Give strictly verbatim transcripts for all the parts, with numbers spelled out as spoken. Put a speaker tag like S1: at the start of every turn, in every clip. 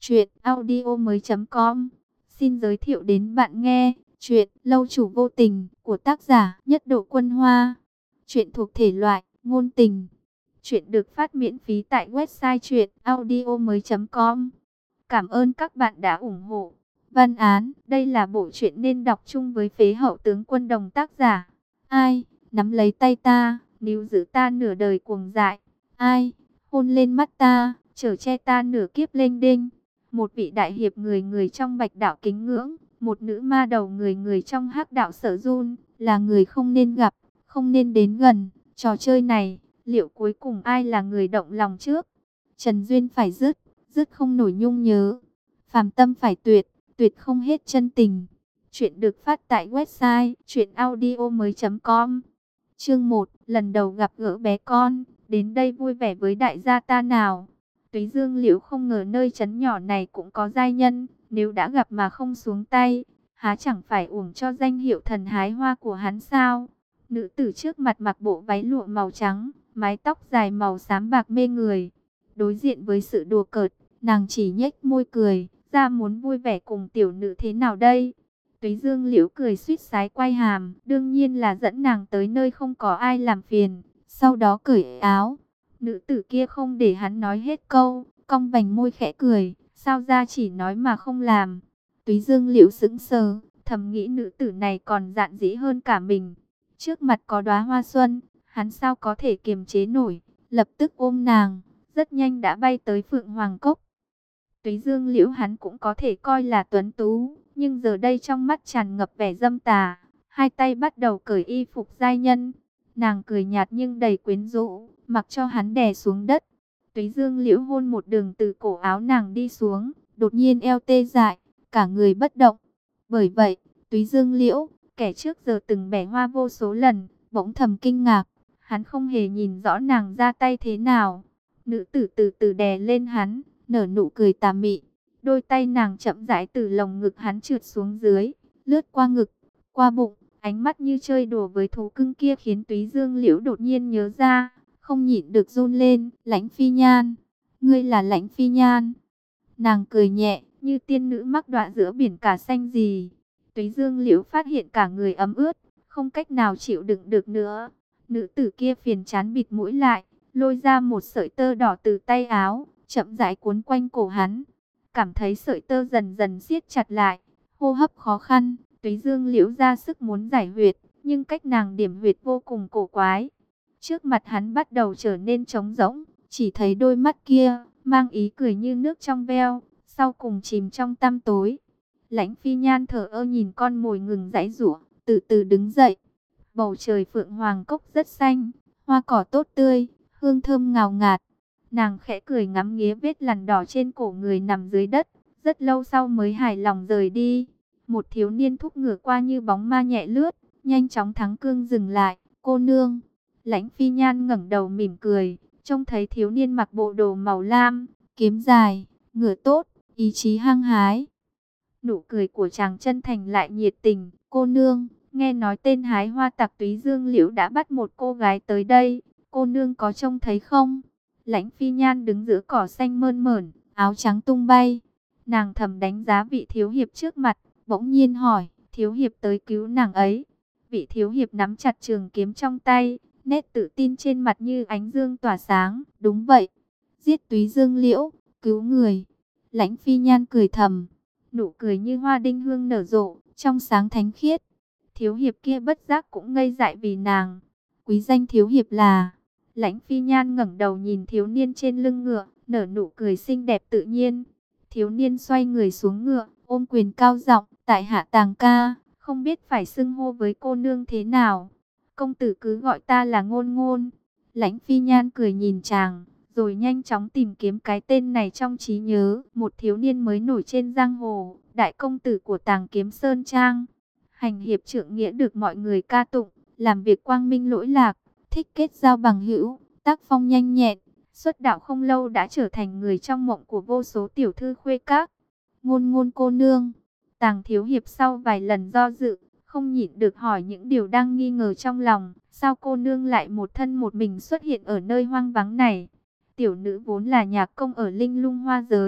S1: Chuyện audio mới com xin giới thiệu đến bạn nghe chuyện Lâu Chủ Vô Tình của tác giả Nhất Độ Quân Hoa. Chuyện thuộc thể loại ngôn tình. Chuyện được phát miễn phí tại website chuyện audio mới com. Cảm ơn các bạn đã ủng hộ. Văn án, đây là bộ truyện nên đọc chung với phế hậu tướng quân Đồng tác giả. Ai, nắm lấy tay ta, níu giữ ta nửa đời cuồng dại. Ai, hôn lên mắt ta, chở che ta nửa kiếp lênh đênh. Một vị đại hiệp người người trong bạch đạo kính ngưỡng, một nữ ma đầu người người trong hắc đạo sợ run, là người không nên gặp, không nên đến gần. Trò chơi này, liệu cuối cùng ai là người động lòng trước? Trần duyên phải dứt, dứt không nổi nhung nhớ. Phàm tâm phải tuyệt, tuyệt không hết chân tình. Chuyện được phát tại website chuyện audio mới com. Chương một, lần đầu gặp gỡ bé con, đến đây vui vẻ với đại gia ta nào. Túy Dương Liễu không ngờ nơi trấn nhỏ này cũng có giai nhân, nếu đã gặp mà không xuống tay, há chẳng phải uổng cho danh hiệu thần hái hoa của hắn sao? Nữ tử trước mặt mặc bộ váy lụa màu trắng, mái tóc dài màu xám bạc mê người. Đối diện với sự đùa cợt, nàng chỉ nhếch môi cười, ra muốn vui vẻ cùng tiểu nữ thế nào đây? Túy Dương Liễu cười suýt sái quay hàm, đương nhiên là dẫn nàng tới nơi không có ai làm phiền, sau đó cởi áo. Nữ tử kia không để hắn nói hết câu, cong vành môi khẽ cười, sao ra chỉ nói mà không làm. Túy Dương Liễu sững sờ, thầm nghĩ nữ tử này còn dạn dĩ hơn cả mình. Trước mặt có đóa hoa xuân, hắn sao có thể kiềm chế nổi, lập tức ôm nàng, rất nhanh đã bay tới Phượng Hoàng Cốc. Túy Dương Liễu hắn cũng có thể coi là tuấn tú, nhưng giờ đây trong mắt tràn ngập vẻ dâm tà, hai tay bắt đầu cởi y phục giai nhân. Nàng cười nhạt nhưng đầy quyến rũ, mặc cho hắn đè xuống đất. Túy Dương Liễu hôn một đường từ cổ áo nàng đi xuống, đột nhiên eo tê dại, cả người bất động. Bởi vậy, Túy Dương Liễu, kẻ trước giờ từng bẻ hoa vô số lần, bỗng thầm kinh ngạc, hắn không hề nhìn rõ nàng ra tay thế nào. Nữ tử từ từ đè lên hắn, nở nụ cười tà mị. Đôi tay nàng chậm rãi từ lồng ngực hắn trượt xuống dưới, lướt qua ngực, qua bụng. Ánh mắt như chơi đùa với thú cưng kia khiến Túy Dương Liễu đột nhiên nhớ ra, không nhịn được run lên. Lãnh Phi Nhan, ngươi là Lãnh Phi Nhan. Nàng cười nhẹ, như tiên nữ mắc đọa giữa biển cả xanh gì. Túy Dương Liễu phát hiện cả người ấm ướt, không cách nào chịu đựng được nữa. Nữ tử kia phiền chán bịt mũi lại, lôi ra một sợi tơ đỏ từ tay áo, chậm rãi cuốn quanh cổ hắn. Cảm thấy sợi tơ dần dần siết chặt lại, hô hấp khó khăn. Túy Dương Liễu ra sức muốn giải huyệt, nhưng cách nàng điểm huyệt vô cùng cổ quái. Trước mặt hắn bắt đầu trở nên trống rỗng, chỉ thấy đôi mắt kia, mang ý cười như nước trong veo, sau cùng chìm trong tăm tối. Lãnh Phi Nhan thở ơ nhìn con mồi ngừng giãy giụa, từ từ đứng dậy. Bầu trời Phượng Hoàng Cốc rất xanh, hoa cỏ tốt tươi, hương thơm ngào ngạt. Nàng khẽ cười ngắm nghía vết lằn đỏ trên cổ người nằm dưới đất, rất lâu sau mới hài lòng rời đi. Một thiếu niên thúc ngựa qua như bóng ma nhẹ lướt, nhanh chóng thắng cương dừng lại. Cô nương. Lãnh Phi Nhan ngẩng đầu mỉm cười, trông thấy thiếu niên mặc bộ đồ màu lam, kiếm dài, ngựa tốt, ý chí hăng hái. Nụ cười của chàng chân thành lại nhiệt tình. Cô nương, nghe nói tên hái hoa tặc Túy Dương Liễu đã bắt một cô gái tới đây, cô nương có trông thấy không? Lãnh Phi Nhan đứng giữa cỏ xanh mơn mởn, áo trắng tung bay. Nàng thầm đánh giá vị thiếu hiệp trước mặt, bỗng nhiên hỏi, thiếu hiệp tới cứu nàng ấy. Vị thiếu hiệp nắm chặt trường kiếm trong tay, nét tự tin trên mặt như ánh dương tỏa sáng. Đúng vậy, giết Túy Dương Liễu, cứu người. Lãnh Phi Nhan cười thầm, nụ cười như hoa đinh hương nở rộ, trong sáng thánh khiết. Thiếu hiệp kia bất giác cũng ngây dại vì nàng. Quý danh thiếu hiệp là... Lãnh Phi Nhan ngẩng đầu nhìn thiếu niên trên lưng ngựa, nở nụ cười xinh đẹp tự nhiên. Thiếu niên xoay người xuống ngựa, ôm quyền cao giọng, tại hạ Tàng ca, không biết phải xưng hô với cô nương thế nào. Công tử cứ gọi ta là Ngôn Ngôn. Lãnh Phi Nhan cười nhìn chàng, rồi nhanh chóng tìm kiếm cái tên này trong trí nhớ. Một thiếu niên mới nổi trên giang hồ, đại công tử của Tàng Kiếm Sơn Trang. Hành hiệp trượng nghĩa được mọi người ca tụng, làm việc quang minh lỗi lạc, thích kết giao bằng hữu, tác phong nhanh nhẹn. Xuất đạo không lâu đã trở thành người trong mộng của vô số tiểu thư khuê các. Ngôn Ngôn cô nương. Tàng thiếu hiệp sau vài lần do dự, không nhịn được hỏi những điều đang nghi ngờ trong lòng. Sao cô nương lại một thân một mình xuất hiện ở nơi hoang vắng này? Tiểu nữ vốn là nhạc công ở Linh Lung Hoa Giới,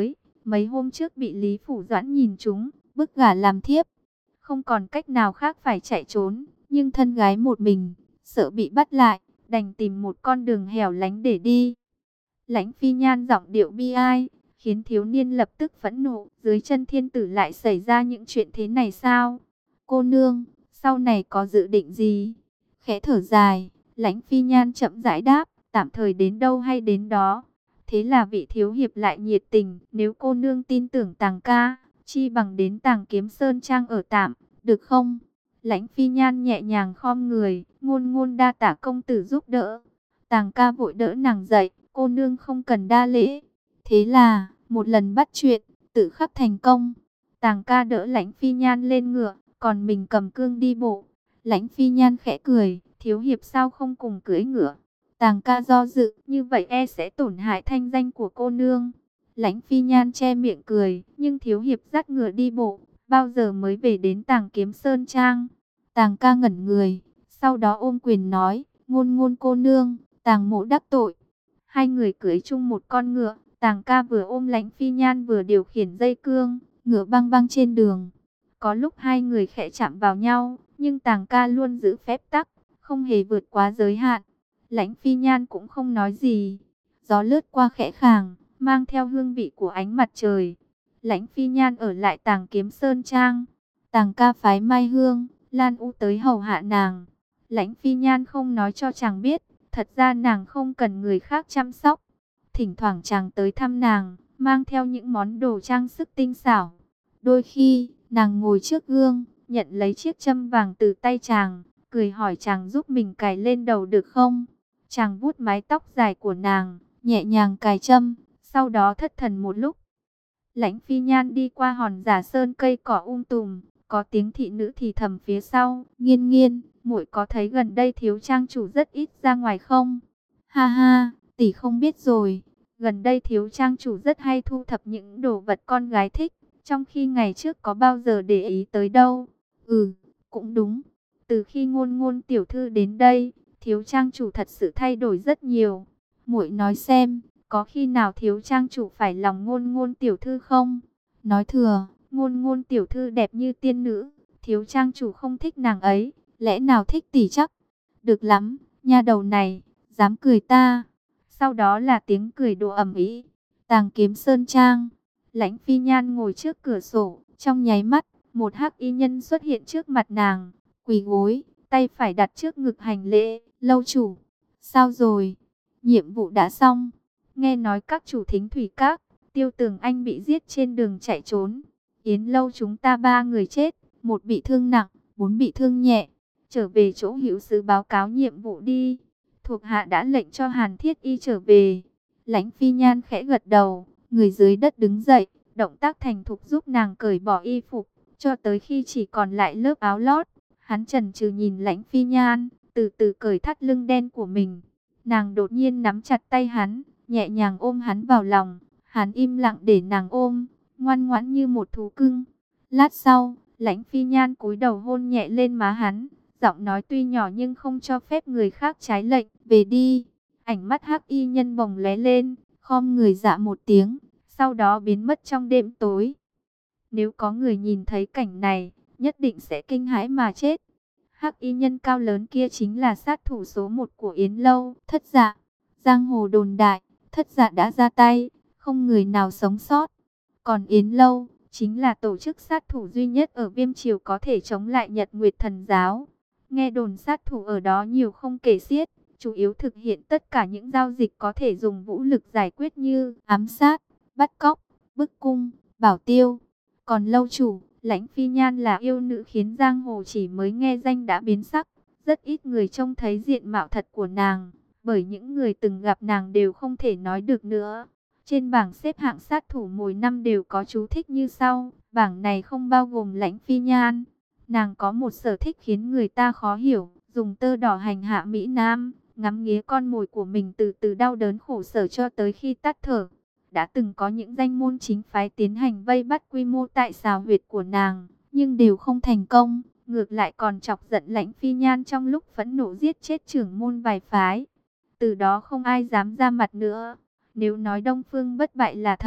S1: mấy hôm trước bị Lý Phủ Doãn nhìn trúng, bức gả làm thiếp. Không còn cách nào khác phải chạy trốn, nhưng thân gái một mình, sợ bị bắt lại, đành tìm một con đường hẻo lánh để đi. Lãnh Phi Nhan giọng điệu bi ai, khiến thiếu niên lập tức phẫn nộ, dưới chân thiên tử lại xảy ra những chuyện thế này sao? Cô nương, sau này có dự định gì? Khẽ thở dài, Lãnh Phi Nhan chậm rãi đáp, tạm thời đến đâu hay đến đó. Thế là vị thiếu hiệp lại nhiệt tình, nếu cô nương tin tưởng Tàng ca, chi bằng đến Tàng Kiếm Sơn Trang ở tạm, được không? Lãnh Phi Nhan nhẹ nhàng khom người, ngôn ngôn đa tả công tử giúp đỡ. Tàng ca vội đỡ nàng dậy, cô nương không cần đa lễ. Thế là, một lần bắt chuyện, tự khắc thành công. Tàng ca đỡ Lãnh Phi Nhan lên ngựa, còn mình cầm cương đi bộ. Lãnh Phi Nhan khẽ cười, thiếu hiệp sao không cùng cưỡi ngựa? Tàng ca do dự, như vậy e sẽ tổn hại thanh danh của cô nương. Lãnh Phi Nhan che miệng cười, nhưng thiếu hiệp dắt ngựa đi bộ, bao giờ mới về đến Tàng Kiếm Sơn Trang? Tàng ca ngẩn người, sau đó ôm quyền nói, ngôn ngôn cô nương, Tàng mỗ đắc tội. Hai người cưỡi chung một con ngựa, Tàng ca vừa ôm Lãnh Phi Nhan vừa điều khiển dây cương, ngựa băng băng trên đường. Có lúc hai người khẽ chạm vào nhau, nhưng Tàng ca luôn giữ phép tắc, không hề vượt quá giới hạn. Lãnh Phi Nhan cũng không nói gì. Gió lướt qua khẽ khàng, mang theo hương vị của ánh mặt trời. Lãnh Phi Nhan ở lại Tàng Kiếm Sơn Trang. Tàng ca phái Mai Hương, Lan U tới hầu hạ nàng. Lãnh Phi Nhan không nói cho chàng biết, thật ra nàng không cần người khác chăm sóc. Thỉnh thoảng chàng tới thăm nàng, mang theo những món đồ trang sức tinh xảo. Đôi khi, nàng ngồi trước gương, nhận lấy chiếc châm vàng từ tay chàng, cười hỏi chàng giúp mình cài lên đầu được không? Chàng vuốt mái tóc dài của nàng, nhẹ nhàng cài châm, sau đó thất thần một lúc. Lãnh Phi Nhan đi qua hòn giả sơn cây cỏ um tùm, có tiếng thị nữ thì thầm phía sau, nghiên nghiên, muội có thấy gần đây thiếu trang chủ rất ít ra ngoài không? Ha ha, tỷ không biết rồi, gần đây thiếu trang chủ rất hay thu thập những đồ vật con gái thích, trong khi ngày trước có bao giờ để ý tới đâu. Ừ, cũng đúng, từ khi ngôn ngôn tiểu thư đến đây, thiếu trang chủ thật sự thay đổi rất nhiều. Muội nói xem, có khi nào thiếu trang chủ phải lòng ngôn ngôn tiểu thư không? Nói thừa, ngôn ngôn tiểu thư đẹp như tiên nữ, thiếu trang chủ không thích nàng ấy, lẽ nào thích tỷ chắc? Được lắm, nha đầu này, dám cười ta. Sau đó là tiếng cười đùa ầm ĩ. Tàng Kiếm Sơn Trang, Lãnh Phi Nhan ngồi trước cửa sổ, trong nháy mắt, một hắc y nhân xuất hiện trước mặt nàng, quỳ gối, tay phải đặt trước ngực hành lễ, lâu chủ. Sao rồi? Nhiệm vụ đã xong. Nghe nói các chủ Thính Thủy Các, Tiêu Tường Anh bị giết trên đường chạy trốn. Yến lâu chúng ta ba người chết, một bị thương nặng, bốn bị thương nhẹ. Trở về chỗ hữu sứ báo cáo nhiệm vụ đi. Thuộc hạ đã lệnh cho Hàn Thiết Y trở về. Lãnh Phi Nhan khẽ gật đầu, người dưới đất đứng dậy, động tác thành thục giúp nàng cởi bỏ y phục, cho tới khi chỉ còn lại lớp áo lót. Hắn chần chừ nhìn Lãnh Phi Nhan, từ từ cởi thắt lưng đen của mình. Nàng đột nhiên nắm chặt tay hắn, nhẹ nhàng ôm hắn vào lòng. Hắn im lặng để nàng ôm, ngoan ngoãn như một thú cưng. Lát sau, Lãnh Phi Nhan cúi đầu hôn nhẹ lên má hắn, giọng nói tuy nhỏ nhưng không cho phép người khác trái lệnh. Về đi. Ánh mắt hắc y nhân bồng lóe lên, khom người dạ một tiếng, sau đó biến mất trong đêm tối. Nếu có người nhìn thấy cảnh này, nhất định sẽ kinh hãi mà chết. Hắc y nhân cao lớn kia chính là sát thủ số một của Yến lâu, Thất Dạ. Giang hồ đồn đại, Thất Dạ đã ra tay, không người nào sống sót. Còn Yến lâu, chính là tổ chức sát thủ duy nhất ở Viêm Triều có thể chống lại Nhật Nguyệt Thần Giáo. Nghe đồn sát thủ ở đó nhiều không kể xiết, chủ yếu thực hiện tất cả những giao dịch có thể dùng vũ lực giải quyết như ám sát, bắt cóc, bức cung, bảo tiêu. Còn lâu chủ, Lãnh Phi Nhan là yêu nữ khiến giang hồ chỉ mới nghe danh đã biến sắc. Rất ít người trông thấy diện mạo thật của nàng, bởi những người từng gặp nàng đều không thể nói được nữa. Trên bảng xếp hạng sát thủ mỗi năm đều có chú thích như sau. Bảng này không bao gồm Lãnh Phi Nhan. Nàng có một sở thích khiến người ta khó hiểu, dùng tơ đỏ hành hạ Mỹ Nam, ngắm nghía con mồi của mình từ từ đau đớn khổ sở cho tới khi tắt thở. Đã từng có những danh môn chính phái tiến hành vây bắt quy mô tại xào huyệt của nàng, nhưng đều không thành công, ngược lại còn chọc giận Lãnh Phi Nhan trong lúc phẫn nộ giết chết trưởng môn vài phái. Từ đó không ai dám ra mặt nữa. Nếu nói Đông Phương bất bại là thần,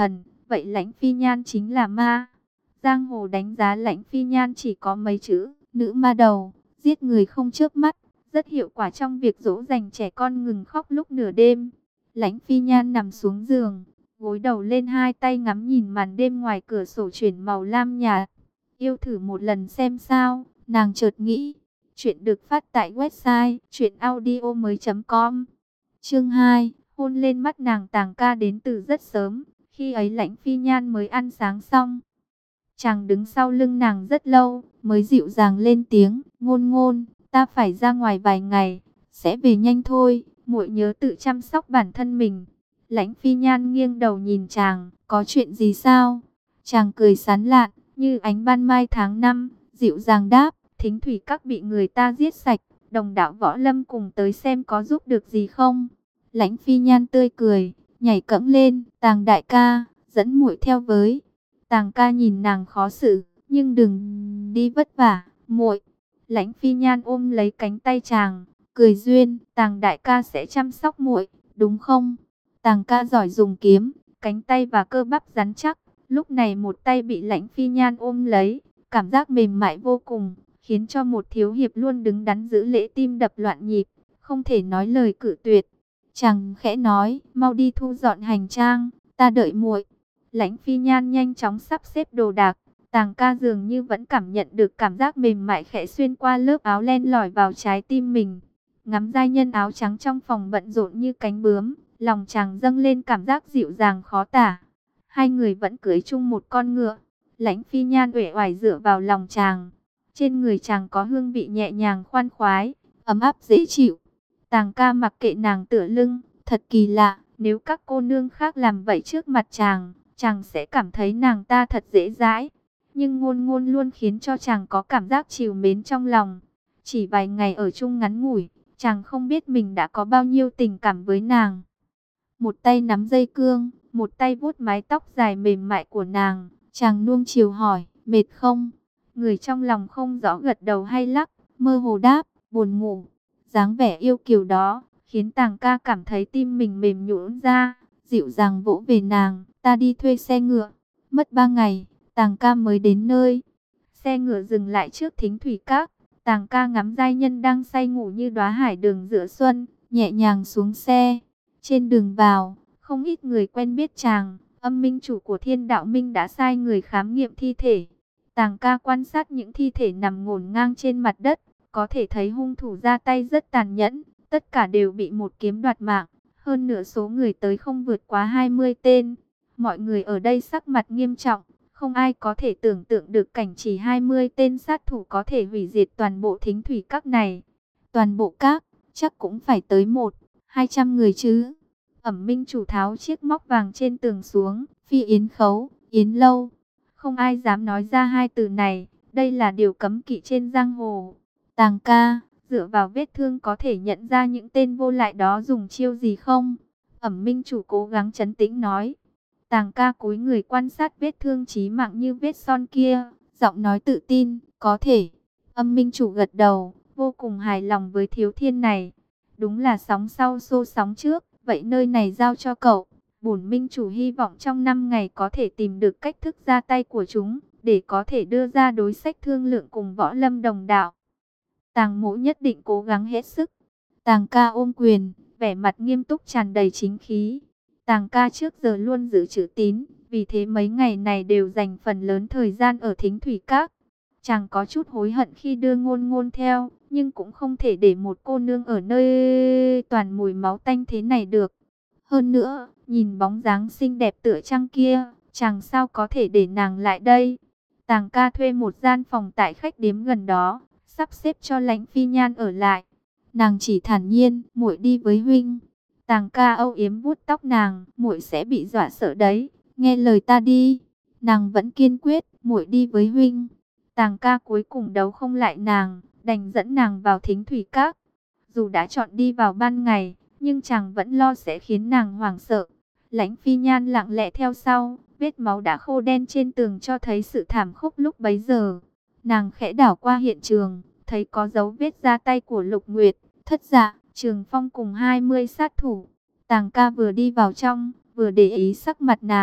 S1: vậy Lãnh Phi Nhan chính là ma. Giang hồ đánh giá Lãnh Phi Nhan chỉ có mấy chữ, nữ ma đầu, giết người không chớp mắt, rất hiệu quả trong việc dỗ dành trẻ con ngừng khóc lúc nửa đêm. Lãnh Phi Nhan nằm xuống giường, gối đầu lên hai tay ngắm nhìn màn đêm ngoài cửa sổ chuyển màu lam nhạt. Yêu thử một lần xem sao, nàng chợt nghĩ. Chuyện được phát tại website truyện audio mới chấm com. Chương hai, hôn lên mắt nàng. Tàng ca đến từ rất sớm, khi ấy Lãnh Phi Nhan mới ăn sáng xong. Chàng đứng sau lưng nàng rất lâu, mới dịu dàng lên tiếng, "Ngôn ngôn, ta phải ra ngoài vài ngày, sẽ về nhanh thôi, muội nhớ tự chăm sóc bản thân mình." Lãnh Phi Nhan nghiêng đầu nhìn chàng, "Có chuyện gì sao?" Chàng cười sán lạn, như ánh ban mai tháng năm, dịu dàng đáp, "Thính thủy các bị người ta giết sạch, đồng đạo võ lâm cùng tới xem có giúp được gì không?" Lãnh Phi Nhan tươi cười, nhảy cẫng lên, "Tàng đại ca, dẫn muội theo với." Tàng ca nhìn nàng khó xử, "Nhưng đừng đi vất vả, muội." Lãnh Phi Nhan ôm lấy cánh tay chàng, cười duyên, "Tàng đại ca sẽ chăm sóc muội, đúng không?" Tàng ca giỏi dùng kiếm, cánh tay và cơ bắp rắn chắc, lúc này một tay bị Lãnh Phi Nhan ôm lấy, cảm giác mềm mại vô cùng, khiến cho một thiếu hiệp luôn đứng đắn giữ lễ tim đập loạn nhịp, không thể nói lời cự tuyệt. Chàng khẽ nói, "Mau đi thu dọn hành trang, ta đợi muội." Lãnh Phi Nhan nhanh chóng sắp xếp đồ đạc. Tàng ca dường như vẫn cảm nhận được cảm giác mềm mại khẽ xuyên qua lớp áo len lỏi vào trái tim mình. Ngắm giai nhân áo trắng trong phòng bận rộn như cánh bướm, lòng chàng dâng lên cảm giác dịu dàng khó tả. Hai người vẫn cưỡi chung một con ngựa. Lãnh Phi Nhan uể oải dựa vào lòng chàng. Trên người chàng có hương vị nhẹ nhàng khoan khoái, ấm áp dễ chịu. Tàng ca mặc kệ nàng tựa lưng, thật kỳ lạ, nếu các cô nương khác làm vậy trước mặt chàng, chàng sẽ cảm thấy nàng ta thật dễ dãi. Nhưng Ngôn Ngôn luôn khiến cho chàng có cảm giác trìu mến trong lòng. Chỉ vài ngày ở chung ngắn ngủi, chàng không biết mình đã có bao nhiêu tình cảm với nàng. Một tay nắm dây cương, một tay vuốt mái tóc dài mềm mại của nàng. Chàng nuông chiều hỏi, "Mệt không?" Người trong lòng không rõ gật đầu hay lắc, mơ hồ đáp, "Buồn ngủ." Dáng vẻ yêu kiều đó khiến Tàng ca cảm thấy tim mình mềm nhũn ra, dịu dàng vỗ về nàng, "Ta đi thuê xe ngựa." Mất ba ngày, Tàng ca mới đến nơi. Xe ngựa dừng lại trước Thính Thủy Các. Tàng ca ngắm giai nhân đang say ngủ như đóa hải đường giữa xuân, nhẹ nhàng xuống xe. Trên đường vào, không ít người quen biết chàng. Âm minh chủ của Thiên Đạo Minh đã sai người khám nghiệm thi thể. Tàng ca quan sát những thi thể nằm ngổn ngang trên mặt đất, có thể thấy hung thủ ra tay rất tàn nhẫn, tất cả đều bị một kiếm đoạt mạng. Hơn nửa số người tới không vượt quá hai mươi tên. Mọi người ở đây sắc mặt nghiêm trọng, không ai có thể tưởng tượng được cảnh chỉ hai mươi tên sát thủ có thể hủy diệt toàn bộ Thính Thủy Các này. Toàn bộ các, chắc cũng phải tới một, hai trăm người chứ. Ẩm minh chủ tháo chiếc móc vàng trên tường xuống, "Phi Yến Khấu, Yến Lâu." Không ai dám nói ra hai từ này, đây là điều cấm kỵ trên giang hồ. Tàng ca, dựa vào vết thương có thể nhận ra những tên vô lại đó dùng chiêu gì không? Ẩm minh chủ cố gắng trấn tĩnh nói. Tàng ca cúi người quan sát vết thương chí mạng như vết son kia, giọng nói tự tin, "Có thể." Âm minh chủ gật đầu, vô cùng hài lòng với thiếu thiên này. Đúng là sóng sau xô sóng trước, vậy nơi này giao cho cậu. Bổn minh chủ hy vọng trong năm ngày có thể tìm được cách thức ra tay của chúng, để có thể đưa ra đối sách thương lượng cùng võ lâm đồng đạo. Tàng mỗ nhất định cố gắng hết sức. Tàng ca ôm quyền, vẻ mặt nghiêm túc tràn đầy chính khí. Tàng ca trước giờ luôn giữ chữ tín, vì thế mấy ngày này đều dành phần lớn thời gian ở Thính Thủy Các. Chàng có chút hối hận khi đưa Ngôn Ngôn theo, nhưng cũng không thể để một cô nương ở nơi toàn mùi máu tanh thế này được. Hơn nữa, nhìn bóng dáng xinh đẹp tựa trăng kia, chàng sao có thể để nàng lại đây. Tàng ca thuê một gian phòng tại khách điếm gần đó, sắp xếp cho Lãnh Phi Nhan ở lại. Nàng chỉ thản nhiên, "Muội đi với huynh." Tàng ca âu yếm vuốt tóc nàng, "Muội sẽ bị dọa sợ đấy, nghe lời ta đi." Nàng vẫn kiên quyết, "Muội đi với huynh." Tàng ca cuối cùng đấu không lại nàng, đành dẫn nàng vào Thính Thủy Các. Dù đã chọn đi vào ban ngày, nhưng chàng vẫn lo sẽ khiến nàng hoảng sợ. Lãnh Phi Nhan lặng lẽ theo sau, vết máu đã khô đen trên tường cho thấy sự thảm khốc lúc bấy giờ. Nàng khẽ đảo qua hiện trường, thấy có dấu vết ra tay của Lục Nguyệt, Thất Dạ, Trường Phong cùng hai mươi sát thủ. Tàng ca vừa đi vào trong, vừa để ý sắc mặt nàng,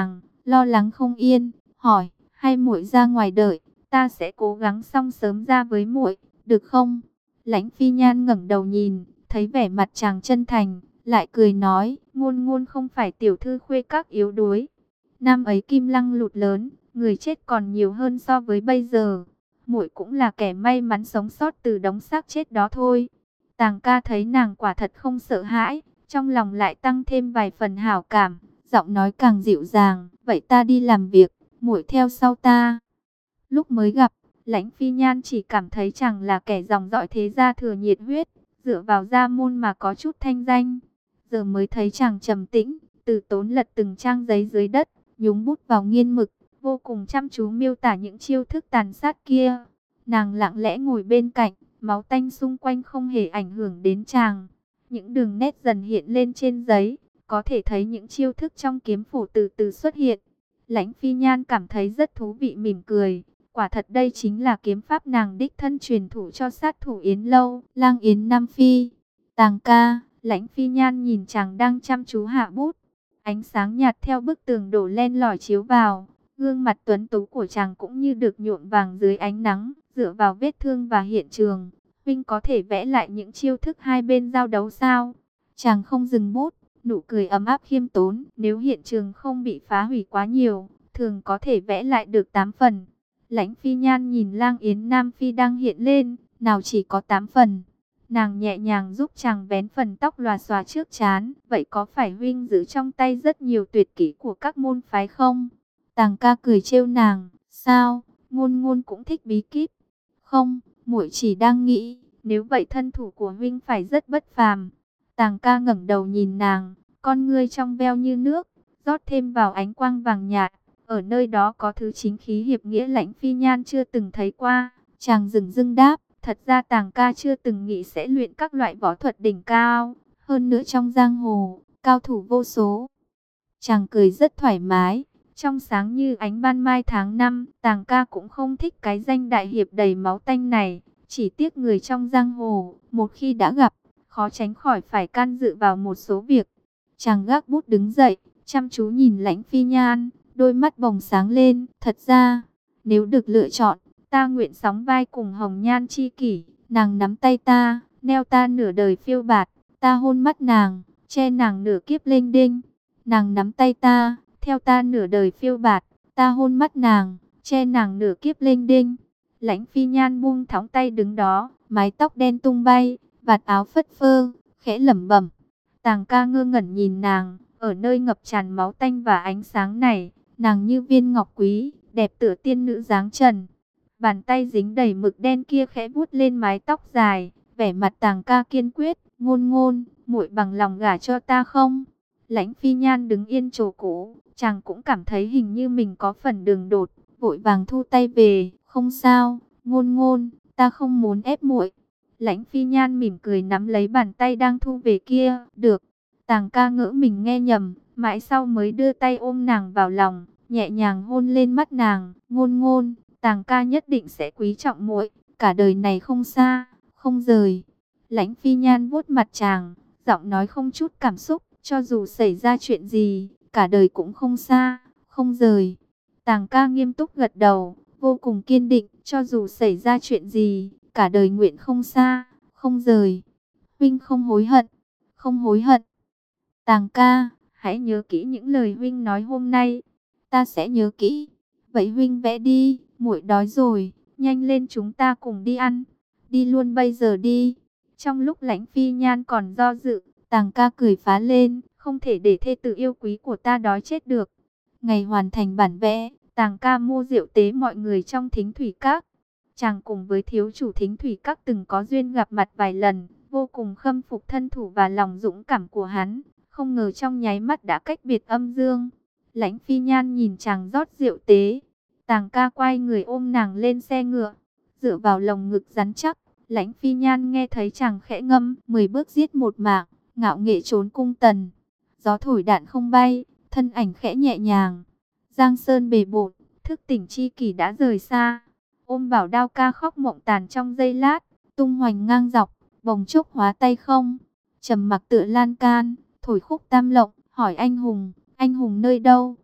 S1: lo lắng không yên, hỏi, hay muội ra ngoài đợi, ta sẽ cố gắng xong sớm ra với muội, được không? Lãnh Phi Nhan ngẩng đầu nhìn, thấy vẻ mặt chàng chân thành, lại cười nói, ngôn ngôn không phải tiểu thư khuê các yếu đuối. Năm ấy Kim Lăng lụt lớn, người chết còn nhiều hơn so với bây giờ. Muội cũng là kẻ may mắn sống sót từ đống xác chết đó thôi. Tàng ca thấy nàng quả thật không sợ hãi, trong lòng lại tăng thêm vài phần hảo cảm, giọng nói càng dịu dàng, vậy ta đi làm việc, muội theo sau ta. Lúc mới gặp, Lãnh Phi Nhan chỉ cảm thấy chàng là kẻ dòng dõi thế gia thừa nhiệt huyết, dựa vào gia môn mà có chút thanh danh. Giờ mới thấy chàng trầm tĩnh, từ tốn lật từng trang giấy dưới đất, nhúng bút vào nghiên mực, vô cùng chăm chú miêu tả những chiêu thức tàn sát kia. Nàng lặng lẽ ngồi bên cạnh, máu tanh xung quanh không hề ảnh hưởng đến chàng. Những đường nét dần hiện lên trên giấy, có thể thấy những chiêu thức trong kiếm phổ từ từ xuất hiện. Lãnh Phi Nhan cảm thấy rất thú vị, mỉm cười. Quả thật đây chính là kiếm pháp nàng đích thân truyền thụ cho sát thủ Yến Lâu, Lang Yến Nam Phi. Tàng ca, Lãnh Phi Nhan nhìn chàng đang chăm chú hạ bút. Ánh sáng nhạt theo bức tường đổ len lỏi chiếu vào. Gương mặt tuấn tú của chàng cũng như được nhuộm vàng dưới ánh nắng. Dựa vào vết thương và hiện trường, huynh có thể vẽ lại những chiêu thức hai bên giao đấu sao? Chàng không dừng bút, nụ cười ấm áp khiêm tốn. Nếu hiện trường không bị phá hủy quá nhiều, thường có thể vẽ lại được tám phần. Lãnh Phi Nhan nhìn Lang Yến Nam Phi đang hiện lên, nào chỉ có tám phần. Nàng nhẹ nhàng giúp chàng vén phần tóc lòa xòa trước trán. Vậy có phải huynh giữ trong tay rất nhiều tuyệt kỹ của các môn phái không? Tàng ca cười trêu nàng, sao, ngôn ngôn cũng thích bí kíp? Không, muội chỉ đang nghĩ, nếu vậy thân thủ của huynh phải rất bất phàm. Tàng ca ngẩng đầu nhìn nàng, con ngươi trong veo như nước, rót thêm vào ánh quang vàng nhạt. Ở nơi đó có thứ chính khí hiệp nghĩa Lãnh Phi Nhan chưa từng thấy qua. Chàng dừng dưng đáp, thật ra Tàng ca chưa từng nghĩ sẽ luyện các loại võ thuật đỉnh cao. Hơn nữa trong giang hồ, cao thủ vô số. Chàng cười rất thoải mái, trong sáng như ánh ban mai tháng năm. Tàng ca cũng không thích cái danh đại hiệp đầy máu tanh này. Chỉ tiếc người trong giang hồ, một khi đã gặp, khó tránh khỏi phải can dự vào một số việc. Chàng gác bút đứng dậy, chăm chú nhìn Lãnh Phi Nhan. Đôi mắt bồng sáng lên, thật ra, nếu được lựa chọn, ta nguyện sóng vai cùng Hồng Nhan chi kỷ. Nàng nắm tay ta, neo ta nửa đời phiêu bạt, ta hôn mắt nàng, che nàng nửa kiếp lênh đênh. Nàng nắm tay ta, theo ta nửa đời phiêu bạt, ta hôn mắt nàng, che nàng nửa kiếp lênh đênh. Lãnh Phi Nhan buông thõng tay đứng đó, mái tóc đen tung bay, vạt áo phất phơ, khẽ lẩm bẩm. Tàng ca ngơ ngẩn nhìn nàng, ở nơi ngập tràn máu tanh và ánh sáng này. Nàng như viên ngọc quý, đẹp tựa tiên nữ dáng trần. Bàn tay dính đầy mực đen kia khẽ vuốt lên mái tóc dài, vẻ mặt Tàng ca kiên quyết, ngôn ngôn, muội bằng lòng gả cho ta không? Lãnh Phi Nhan đứng yên chỗ cũ, chàng cũng cảm thấy hình như mình có phần đường đột, vội vàng thu tay về, không sao, ngôn ngôn, ta không muốn ép muội. Lãnh Phi Nhan mỉm cười nắm lấy bàn tay đang thu về kia, được. Tàng ca ngỡ mình nghe nhầm, mãi sau mới đưa tay ôm nàng vào lòng, nhẹ nhàng hôn lên mắt nàng, ngôn ngôn, Tàng ca nhất định sẽ quý trọng muội, cả đời này không xa, không rời. Lãnh Phi Nhan vuốt mặt chàng, giọng nói không chút cảm xúc, cho dù xảy ra chuyện gì, cả đời cũng không xa, không rời. Tàng ca nghiêm túc gật đầu, vô cùng kiên định, cho dù xảy ra chuyện gì, cả đời nguyện không xa, không rời. Huynh không hối hận, không hối hận. Tàng ca, hãy nhớ kỹ những lời huynh nói hôm nay. Ta sẽ nhớ kỹ. Vậy huynh vẽ đi, muội đói rồi, nhanh lên chúng ta cùng đi ăn. Đi luôn bây giờ đi. Trong lúc Lãnh Phi Nhan còn do dự, Tàng ca cười phá lên, không thể để thê tử yêu quý của ta đói chết được. Ngày hoàn thành bản vẽ, Tàng ca mua rượu tế mọi người trong Thính Thủy Các. Chàng cùng với thiếu chủ Thính Thủy Các từng có duyên gặp mặt vài lần, vô cùng khâm phục thân thủ và lòng dũng cảm của hắn. Không ngờ trong nháy mắt đã cách biệt âm dương. Lãnh Phi Nhan nhìn chàng rót rượu tế. Tàng ca quay người ôm nàng lên xe ngựa. Dựa vào lồng ngực rắn chắc. Lãnh Phi Nhan nghe thấy chàng khẽ ngâm. Mười bước giết một mạng. Ngạo nghệ trốn cung tần. Gió thổi đạn không bay. Thân ảnh khẽ nhẹ nhàng. Giang sơn bề bộn. Thức tỉnh chi kỷ đã rời xa. Ôm bảo đao ca khóc mộng tàn trong giây lát. Tung hoành ngang dọc. Bồng chốc hóa tay không. Trầm mặc tựa lan can. Thổi khúc tam lộng, hỏi anh hùng, anh hùng nơi đâu?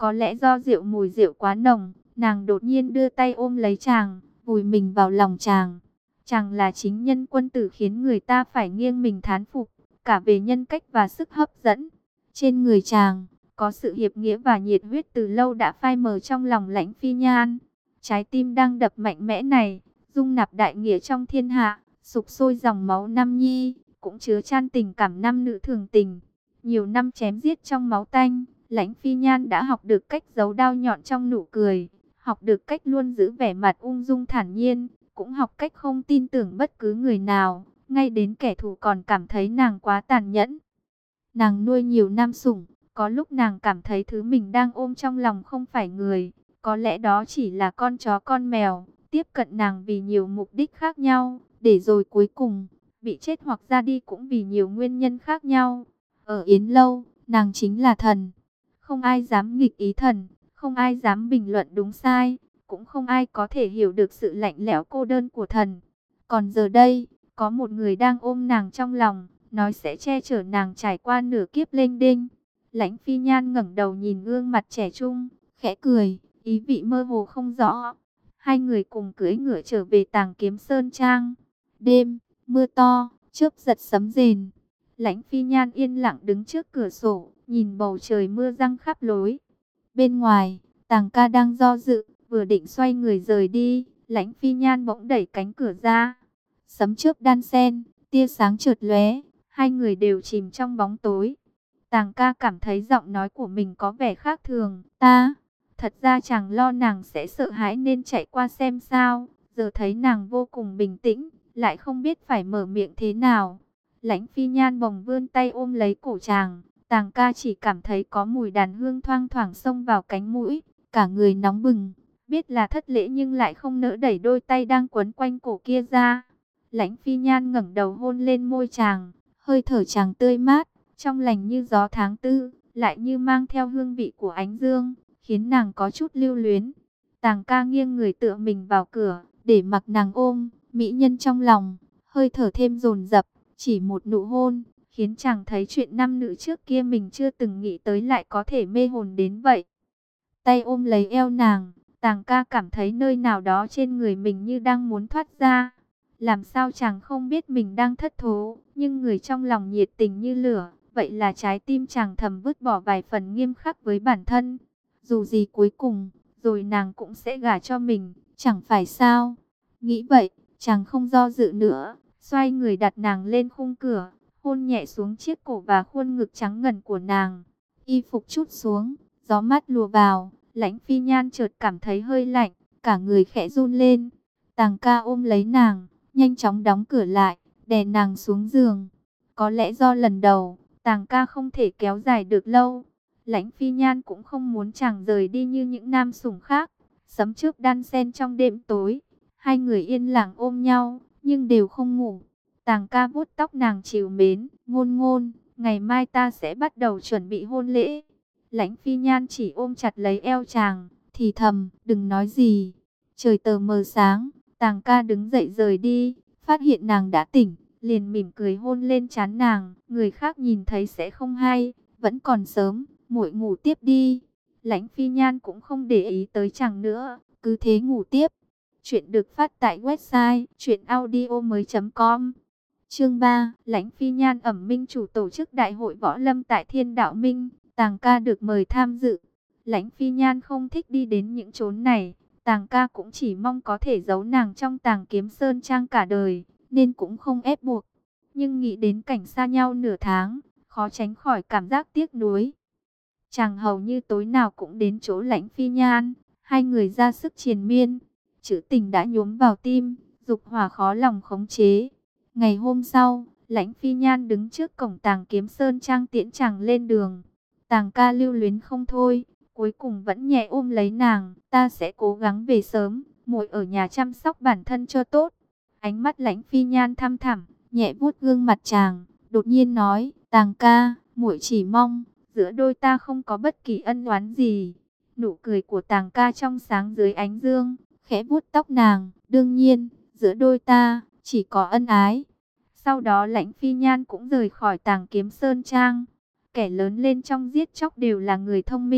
S1: Có lẽ do rượu mùi rượu quá nồng, nàng đột nhiên đưa tay ôm lấy chàng, vùi mình vào lòng chàng. Chàng là chính nhân quân tử khiến người ta phải nghiêng mình thán phục, cả về nhân cách và sức hấp dẫn. Trên người chàng, có sự hiệp nghĩa và nhiệt huyết từ lâu đã phai mờ trong lòng Lãnh Phi Nhan. Trái tim đang đập mạnh mẽ này, dung nạp đại nghĩa trong thiên hạ, sục sôi dòng máu nam nhi, cũng chứa chan tình cảm nam nữ thường tình. Nhiều năm chém giết trong máu tanh, Lãnh Phi Nhan đã học được cách giấu đao nhọn trong nụ cười, học được cách luôn giữ vẻ mặt ung dung thản nhiên, cũng học cách không tin tưởng bất cứ người nào, ngay đến kẻ thù còn cảm thấy nàng quá tàn nhẫn. Nàng nuôi nhiều nam sủng, có lúc nàng cảm thấy thứ mình đang ôm trong lòng không phải người, có lẽ đó chỉ là con chó con mèo, tiếp cận nàng vì nhiều mục đích khác nhau, để rồi cuối cùng bị chết hoặc ra đi cũng vì nhiều nguyên nhân khác nhau. Ở Yến Lâu, nàng chính là thần, không ai dám nghịch ý thần, không ai dám bình luận đúng sai, cũng không ai có thể hiểu được sự lạnh lẽo cô đơn của thần. Còn giờ đây, có một người đang ôm nàng trong lòng, nói sẽ che chở nàng trải qua nửa kiếp lênh đênh. Lãnh Phi Nhan ngẩng đầu nhìn gương mặt trẻ trung, khẽ cười, ý vị mơ hồ không rõ. Hai người cùng cưỡi ngựa trở về Tàng Kiếm Sơn Trang. Đêm, mưa to, chớp giật sấm rền. Lãnh Phi Nhan yên lặng đứng trước cửa sổ, nhìn bầu trời mưa giăng khắp lối. Bên ngoài, Tàng Ca đang do dự, vừa định xoay người rời đi, Lãnh Phi Nhan bỗng đẩy cánh cửa ra. Sấm chớp đan xen, tia sáng chợt lóe, hai người đều chìm trong bóng tối. Tàng Ca cảm thấy giọng nói của mình có vẻ khác thường. Ta, thật ra chàng lo nàng sẽ sợ hãi nên chạy qua xem sao. Giờ thấy nàng vô cùng bình tĩnh, lại không biết phải mở miệng thế nào. Lãnh Phi Nhan bồng vươn tay ôm lấy cổ chàng. Tàng Ca chỉ cảm thấy có mùi đàn hương thoang thoảng xông vào cánh mũi, cả người nóng bừng. Biết là thất lễ nhưng lại không nỡ đẩy đôi tay đang quấn quanh cổ kia ra. Lãnh Phi Nhan ngẩng đầu hôn lên môi chàng, hơi thở chàng tươi mát, trong lành như gió tháng tư, lại như mang theo hương vị của ánh dương, khiến nàng có chút lưu luyến. Tàng Ca nghiêng người tựa mình vào cửa, để mặc nàng ôm, mỹ nhân trong lòng, hơi thở thêm dồn dập, chỉ một nụ hôn, khiến chàng thấy chuyện nam nữ trước kia mình chưa từng nghĩ tới lại có thể mê hồn đến vậy. Tay ôm lấy eo nàng, Tàng Ca cảm thấy nơi nào đó trên người mình như đang muốn thoát ra. Làm sao chàng không biết mình đang thất thố, nhưng người trong lòng nhiệt tình như lửa, vậy là trái tim chàng thầm vứt bỏ vài phần nghiêm khắc với bản thân. Dù gì cuối cùng, rồi nàng cũng sẽ gả cho mình, chẳng phải sao. Nghĩ vậy, chàng không do dự nữa, xoay người đặt nàng lên khung cửa, hôn nhẹ xuống chiếc cổ và khuôn ngực trắng ngần của nàng. Y phục trút xuống, gió mát lùa vào, Lãnh Phi Nhan chợt cảm thấy hơi lạnh, cả người khẽ run lên. Tàng Ca ôm lấy nàng, nhanh chóng đóng cửa lại, đè nàng xuống giường. Có lẽ do lần đầu, Tàng Ca không thể kéo dài được lâu. Lãnh Phi Nhan cũng không muốn chàng rời đi như những nam sủng khác. Sấm chớp đan xen trong đêm tối, hai người yên lặng ôm nhau, nhưng đều không ngủ. Tàng Ca vuốt tóc nàng trìu mến, ngôn ngôn, ngày mai ta sẽ bắt đầu chuẩn bị hôn lễ. Lãnh Phi Nhan chỉ ôm chặt lấy eo chàng, thì thầm, đừng nói gì. Trời tờ mờ sáng, Tàng Ca đứng dậy rời đi, phát hiện nàng đã tỉnh, liền mỉm cười hôn lên trán nàng. Người khác nhìn thấy sẽ không hay, vẫn còn sớm, muội ngủ tiếp đi. Lãnh Phi Nhan cũng không để ý tới chàng nữa, cứ thế ngủ tiếp. Chuyện được phát tại website truyện audio mới chấm com. Chương ba, Lãnh Phi Nhan ẩm minh chủ tổ chức đại hội võ lâm tại Thiên Đạo Minh, Tàng Ca được mời tham dự. Lãnh Phi Nhan không thích đi đến những chốn này, Tàng Ca cũng chỉ mong có thể giấu nàng trong Tàng Kiếm Sơn Trang cả đời, nên cũng không ép buộc. Nhưng nghĩ đến cảnh xa nhau nửa tháng, khó tránh khỏi cảm giác tiếc nuối. Chàng hầu như tối nào cũng đến chỗ Lãnh Phi Nhan, hai người ra sức triền miên. Chữ tình đã nhuốm vào tim, dục hỏa khó lòng khống chế. Ngày hôm sau, Lãnh Phi Nhan đứng trước cổng Tàng Kiếm Sơn Trang tiễn chàng lên đường. Tàng Ca lưu luyến không thôi, cuối cùng vẫn nhẹ ôm lấy nàng. Ta sẽ cố gắng về sớm, muội ở nhà chăm sóc bản thân cho tốt. Ánh mắt Lãnh Phi Nhan thăm thẳm, nhẹ vuốt gương mặt chàng, đột nhiên nói, Tàng Ca, muội chỉ mong giữa đôi ta không có bất kỳ ân oán gì. Nụ cười của Tàng Ca trong sáng dưới ánh dương, khẽ vuốt tóc nàng, đương nhiên, giữa đôi ta chỉ có ân ái. Sau đó Lãnh Phi Nhan cũng rời khỏi Tàng Kiếm Sơn Trang. Kẻ lớn lên trong giết chóc đều là người thông minh,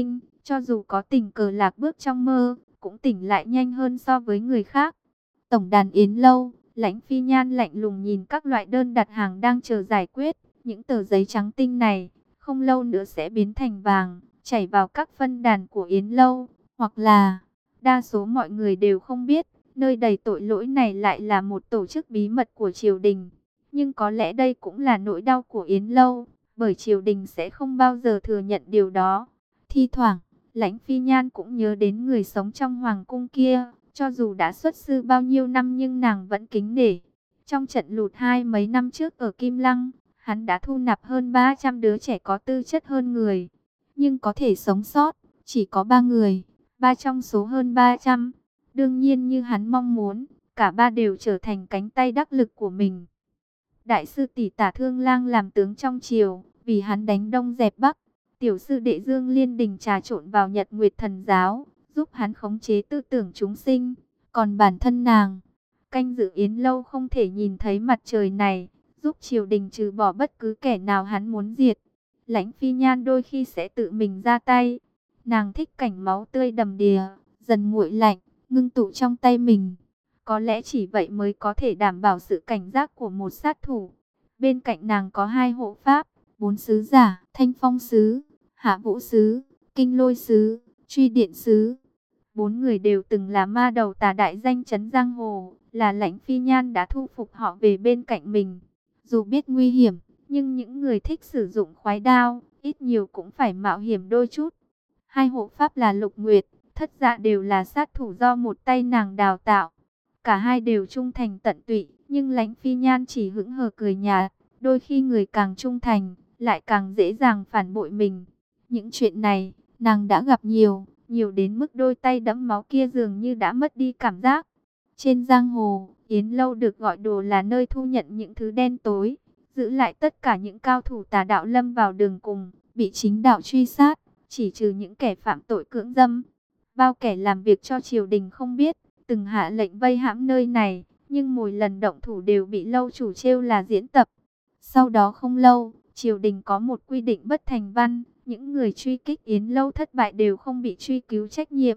S1: cho dù có tình cờ lạc bước trong mơ, cũng tỉnh lại nhanh hơn so với người khác. Tổng đàn Yến Lâu, Lãnh Phi Nhan lạnh lùng nhìn các loại đơn đặt hàng đang chờ giải quyết. Những tờ giấy trắng tinh này, không lâu nữa sẽ biến thành vàng, chảy vào các phân đàn của Yến Lâu. Hoặc là, đa số mọi người đều không biết, nơi đầy tội lỗi này lại là một tổ chức bí mật của triều đình. Nhưng có lẽ đây cũng là nỗi đau của Yến Lâu, bởi triều đình sẽ không bao giờ thừa nhận điều đó. Thi thoảng, Lãnh Phi Nhan cũng nhớ đến người sống trong hoàng cung kia, cho dù đã xuất sư bao nhiêu năm nhưng nàng vẫn kính nể. Trong trận lụt hai mấy năm trước ở Kim Lăng, hắn đã thu nạp hơn ba trăm đứa trẻ có tư chất hơn người, nhưng có thể sống sót, chỉ có ba người, ba trong số hơn ba trăm. Đương nhiên như hắn mong muốn, cả ba đều trở thành cánh tay đắc lực của mình. Đại sư tỷ Tả Thương Lang làm tướng trong triều, vì hắn đánh Đông dẹp Bắc. Tiểu sư đệ Dương Liên Đình trà trộn vào Nhật Nguyệt Thần Giáo, giúp hắn khống chế tư tưởng chúng sinh. Còn bản thân nàng, canh giữ Yến Lâu không thể nhìn thấy mặt trời này, giúp triều đình trừ bỏ bất cứ kẻ nào hắn muốn diệt. Lãnh Phi Nhan đôi khi sẽ tự mình ra tay. Nàng thích cảnh máu tươi đầm đìa, dần nguội lạnh, ngưng tụ trong tay mình. Có lẽ chỉ vậy mới có thể đảm bảo sự cảnh giác của một sát thủ. Bên cạnh nàng có hai hộ pháp, bốn sứ giả, Thanh Phong sứ, Hạ Vũ sứ, Kinh Lôi sứ, Truy Điện sứ. Bốn người đều từng là ma đầu tà đại danh chấn giang hồ, là Lãnh Phi Nhan đã thu phục họ về bên cạnh mình. Dù biết nguy hiểm, nhưng những người thích sử dụng khoái đao, ít nhiều cũng phải mạo hiểm đôi chút. Hai hộ pháp là Lục Nguyệt, Thất Dạ đều là sát thủ do một tay nàng đào tạo. Cả hai đều trung thành tận tụy, nhưng Lãnh Phi Nhan chỉ hững hờ cười nhạt. Đôi khi người càng trung thành, lại càng dễ dàng phản bội mình. Những chuyện này, nàng đã gặp nhiều, nhiều đến mức đôi tay đẫm máu kia dường như đã mất đi cảm giác. Trên giang hồ, Yến Lâu được gọi đồ là nơi thu nhận những thứ đen tối, giữ lại tất cả những cao thủ tà đạo lâm vào đường cùng, bị chính đạo truy sát, chỉ trừ những kẻ phạm tội cưỡng dâm. Bao kẻ làm việc cho triều đình không biết, từng hạ lệnh vây hãm nơi này, nhưng mỗi lần động thủ đều bị lâu chủ trêu là diễn tập. Sau đó không lâu, triều đình có một quy định bất thành văn, những người truy kích Yến Lâu thất bại đều không bị truy cứu trách nhiệm.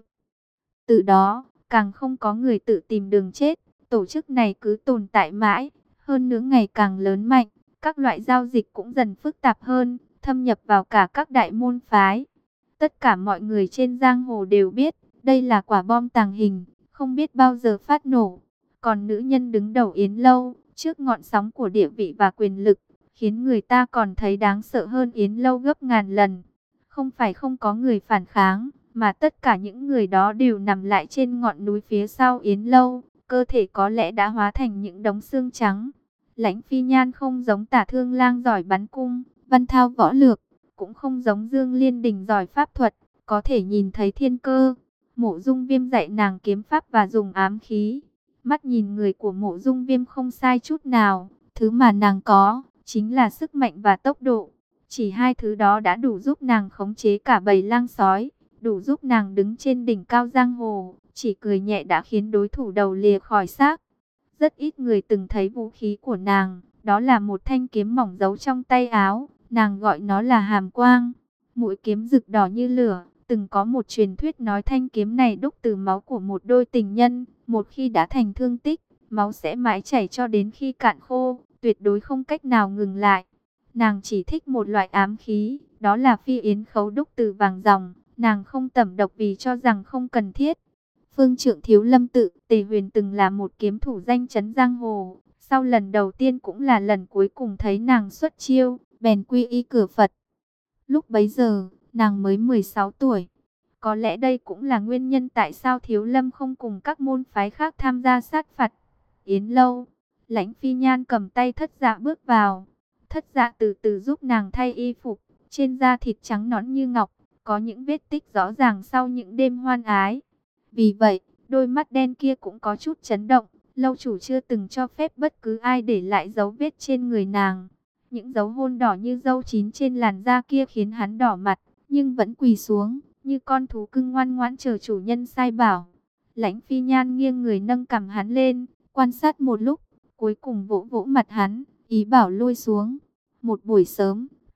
S1: Từ đó, càng không có người tự tìm đường chết, tổ chức này cứ tồn tại mãi, hơn nữa ngày càng lớn mạnh, các loại giao dịch cũng dần phức tạp hơn, thâm nhập vào cả các đại môn phái. Tất cả mọi người trên giang hồ đều biết, đây là quả bom tàng hình, không biết bao giờ phát nổ. Còn nữ nhân đứng đầu Yến Lâu, trước ngọn sóng của địa vị và quyền lực, khiến người ta còn thấy đáng sợ hơn Yến Lâu gấp ngàn lần. Không phải không có người phản kháng, mà tất cả những người đó đều nằm lại trên ngọn núi phía sau Yến Lâu, cơ thể có lẽ đã hóa thành những đống xương trắng. Lãnh Phi Nhan không giống Tả Thương Lang giỏi bắn cung, văn thao võ lược, cũng không giống Dương Liên Đình giỏi pháp thuật, có thể nhìn thấy thiên cơ. Mộ Dung Viêm dạy nàng kiếm pháp và dùng ám khí. Mắt nhìn người của Mộ Dung Viêm không sai chút nào, thứ mà nàng có chính là sức mạnh và tốc độ. Chỉ hai thứ đó đã đủ giúp nàng khống chế cả bầy lang sói, đủ giúp nàng đứng trên đỉnh cao giang hồ, chỉ cười nhẹ đã khiến đối thủ đầu lìa khỏi xác. Rất ít người từng thấy vũ khí của nàng, đó là một thanh kiếm mỏng giấu trong tay áo, nàng gọi nó là hàm quang. Mũi kiếm rực đỏ như lửa, từng có một truyền thuyết nói thanh kiếm này đúc từ máu của một đôi tình nhân, một khi đã thành thương tích, máu sẽ mãi chảy cho đến khi cạn khô, tuyệt đối không cách nào ngừng lại. Nàng chỉ thích một loại ám khí, đó là phi yến khấu đúc từ vàng ròng, nàng không tẩm độc vì cho rằng không cần thiết. Phương Trượng Thiếu Lâm Tự, Tề Huyền từng là một kiếm thủ danh chấn giang hồ, sau lần đầu tiên cũng là lần cuối cùng thấy nàng xuất chiêu, bèn quy y cửa Phật. Lúc bấy giờ, nàng mới mười sáu tuổi. Có lẽ đây cũng là nguyên nhân tại sao Thiếu Lâm không cùng các môn phái khác tham gia sát phạt Yến Lâu. Lãnh Phi Nhan cầm tay Thất Dạ bước vào. Thất Dạ từ từ giúp nàng thay y phục, trên da thịt trắng nõn như ngọc, có những vết tích rõ ràng sau những đêm hoan ái. Vì vậy, đôi mắt đen kia cũng có chút chấn động, lâu chủ chưa từng cho phép bất cứ ai để lại dấu vết trên người nàng. Những dấu hôn đỏ như dâu chín trên làn da kia khiến hắn đỏ mặt, nhưng vẫn quỳ xuống, như con thú cưng ngoan ngoãn chờ chủ nhân sai bảo. Lãnh Phi Nhan nghiêng người nâng cằm hắn lên, quan sát một lúc, cuối cùng vỗ vỗ mặt hắn, ý bảo lui xuống. Một buổi sớm,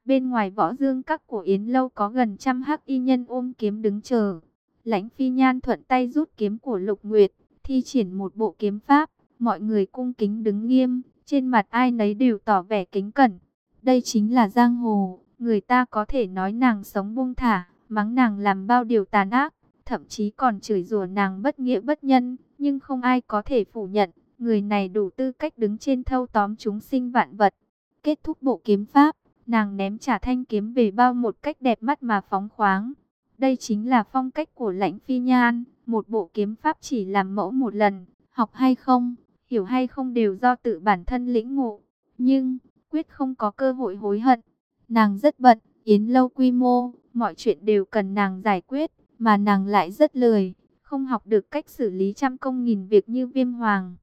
S1: Bên ngoài võ dương các của Yến Lâu có gần trăm hắc y nhân ôm kiếm đứng chờ. Lãnh Phi Nhan thuận tay rút kiếm của Lục Nguyệt, thi triển một bộ kiếm pháp. Mọi người cung kính đứng nghiêm, trên mặt ai nấy đều tỏ vẻ kính cẩn. Đây chính là giang hồ, người ta có thể nói nàng sống buông thả, mắng nàng làm bao điều tàn ác, thậm chí còn chửi rủa nàng bất nghĩa bất nhân, nhưng không ai có thể phủ nhận, người này đủ tư cách đứng trên thâu tóm chúng sinh vạn vật. Kết thúc bộ kiếm pháp, nàng ném trả thanh kiếm về bao một cách đẹp mắt mà phóng khoáng. Đây chính là phong cách của Lãnh Phi Nhan, một bộ kiếm pháp chỉ làm mẫu một lần, học hay không, hiểu hay không đều do tự bản thân lĩnh ngộ, nhưng quyết không có cơ hội hối hận. Nàng rất bận, Yến Lâu quy mô, mọi chuyện đều cần nàng giải quyết, mà nàng lại rất lười, không học được cách xử lý trăm công nghìn việc như Viêm Hoàng.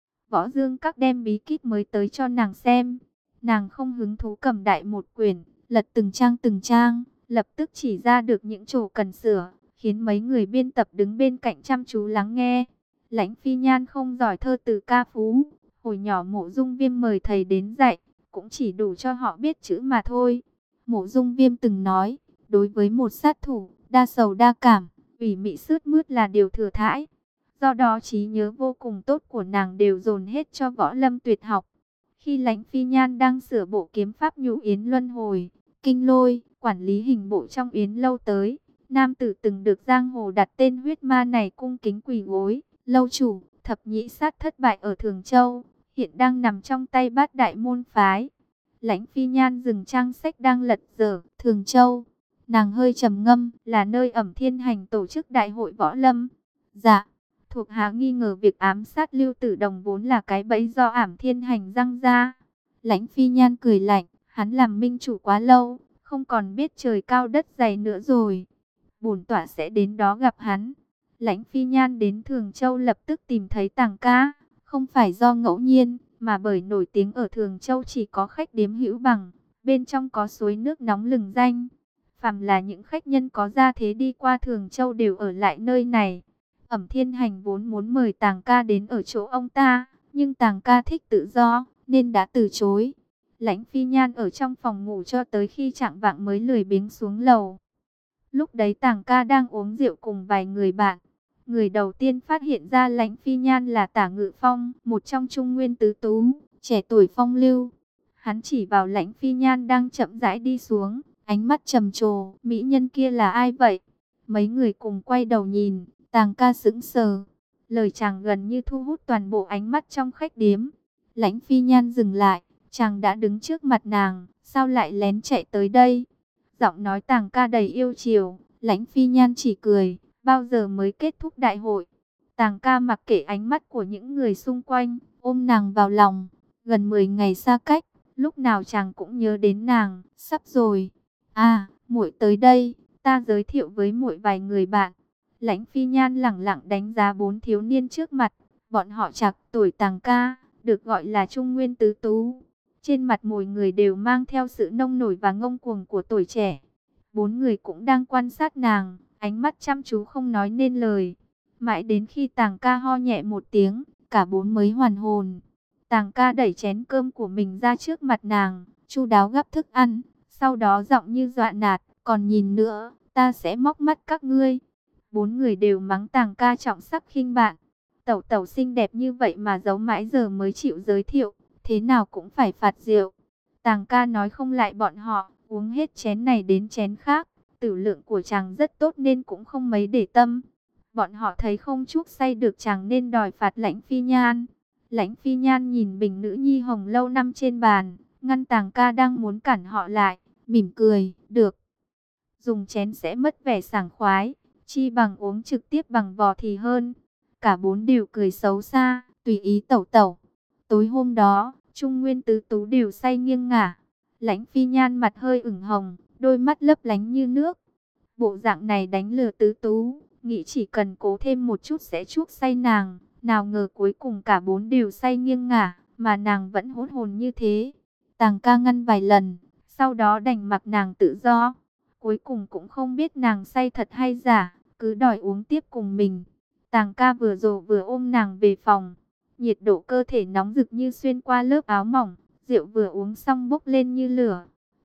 S1: Võ Dương Các đem bí kíp mới tới cho nàng xem, nàng không hứng thú cầm đại một quyển, lật từng trang từng trang, lập tức chỉ ra được những chỗ cần sửa, khiến mấy người biên tập đứng bên cạnh chăm chú lắng nghe. Lãnh Phi Nhan không giỏi thơ từ ca phú, hồi nhỏ Mộ Dung Viêm mời thầy đến dạy, cũng chỉ đủ cho họ biết chữ mà thôi. Mộ Dung Viêm từng nói, đối với một sát thủ, đa sầu đa cảm, ủy mị sướt mướt là điều thừa thãi. Do đó trí nhớ vô cùng tốt của nàng đều dồn hết cho võ lâm tuyệt học. Khi Lãnh Phi Nhan đang sửa bộ kiếm pháp Nhu Yến Luân Hồi, Kinh Lôi, quản lý hình bộ trong Yến Lâu tới, nam tử từng được giang hồ đặt tên huyết ma này cung kính quỳ gối. Lâu chủ, thập nhị sát thất bại ở Thường Châu, hiện đang nằm trong tay bát đại môn phái. Lãnh Phi Nhan dừng trang sách đang lật dở. Thường Châu, nàng hơi trầm ngâm, là nơi Ẩm Thiên Hành tổ chức đại hội võ lâm. Dạ, thuộc hạ nghi ngờ việc ám sát Lưu Tử Đồng vốn là cái bẫy do Ẩm Thiên Hành răng ra. Lãnh Phi Nhan cười lạnh, hắn làm minh chủ quá lâu, không còn biết trời cao đất dày nữa rồi. Bổn tọa sẽ đến đó gặp hắn. Lãnh Phi Nhan đến Thường Châu lập tức tìm thấy Tàng Ca, không phải do ngẫu nhiên, mà bởi nổi tiếng ở Thường Châu chỉ có khách điếm hữu bằng, bên trong có suối nước nóng lừng danh. Phàm là những khách nhân có gia thế đi qua Thường Châu đều ở lại nơi này. Ẩm Thiên Hành vốn muốn mời Tàng Ca đến ở chỗ ông ta, nhưng Tàng Ca thích tự do, nên đã từ chối. Lãnh Phi Nhan ở trong phòng ngủ cho tới khi chạng vạng mới lười biếng xuống lầu. Lúc đấy Tàng Ca đang uống rượu cùng vài người bạn. Người đầu tiên phát hiện ra Lãnh Phi Nhan là Tả Ngự Phong, một trong Trung Nguyên tứ tú, trẻ tuổi phong lưu. Hắn chỉ vào Lãnh Phi Nhan đang chậm rãi đi xuống, ánh mắt trầm trồ, mỹ nhân kia là ai vậy? Mấy người cùng quay đầu nhìn, Tàng Ca sững sờ. Lời chàng gần như thu hút toàn bộ ánh mắt trong khách điếm. Lãnh Phi Nhan dừng lại, chàng đã đứng trước mặt nàng, sao lại lén chạy tới đây? Giọng nói Tàng Ca đầy yêu chiều, Lãnh Phi Nhan chỉ cười. Bao giờ mới kết thúc đại hội? Tàng Ca mặc kệ ánh mắt của những người xung quanh, ôm nàng vào lòng. Gần mười ngày xa cách, lúc nào chàng cũng nhớ đến nàng. Sắp rồi. À, muội tới đây, ta giới thiệu với muội vài người bạn. Lãnh Phi Nhan lẳng lặng đánh giá bốn thiếu niên trước mặt. Bọn họ trạc tuổi Tàng Ca, được gọi là Trung Nguyên tứ tú. Trên mặt mỗi người đều mang theo sự nông nổi và ngông cuồng của tuổi trẻ. Bốn người cũng đang quan sát nàng, ánh mắt chăm chú không nói nên lời. Mãi đến khi Tàng Ca ho nhẹ một tiếng, cả bốn mới hoàn hồn. Tàng Ca đẩy chén cơm của mình ra trước mặt nàng, chu đáo gắp thức ăn, sau đó giọng như dọa nạt, còn nhìn nữa, ta sẽ móc mắt các ngươi. Bốn người đều mắng Tàng Ca trọng sắc khinh bạn. Tẩu tẩu xinh đẹp như vậy mà giấu mãi giờ mới chịu giới thiệu, thế nào cũng phải phạt rượu. Tàng Ca nói không lại bọn họ, uống hết chén này đến chén khác. Tử lượng của chàng rất tốt nên cũng không mấy để tâm. Bọn họ thấy không chuốc say được chàng nên đòi phạt Lãnh Phi Nhan. Lãnh Phi Nhan nhìn bình nữ nhi hồng lâu năm trên bàn, ngăn Tàng Ca đang muốn cản họ lại, mỉm cười, được. Dùng chén sẽ mất vẻ sảng khoái, chi bằng uống trực tiếp bằng vò thì hơn. Cả bốn đều cười xấu xa, tùy ý tẩu tẩu. Tối hôm đó, Trung Nguyên tứ tú đều say nghiêng ngả. Lãnh Phi Nhan mặt hơi ửng hồng, đôi mắt lấp lánh như nước. Bộ dạng này đánh lừa tứ tú, nghĩ chỉ cần cố thêm một chút sẽ chuốc say nàng. Nào ngờ cuối cùng cả bốn đều say nghiêng ngả, mà nàng vẫn hốt hồn như thế. Tàng Ca ngăn vài lần, sau đó đành mặc nàng tự do. Cuối cùng cũng không biết nàng say thật hay giả, cứ đòi uống tiếp cùng mình. Tàng Ca vừa dỗ vừa ôm nàng về phòng. Nhiệt độ cơ thể nóng rực như xuyên qua lớp áo mỏng, rượu vừa uống xong bốc lên như lửa.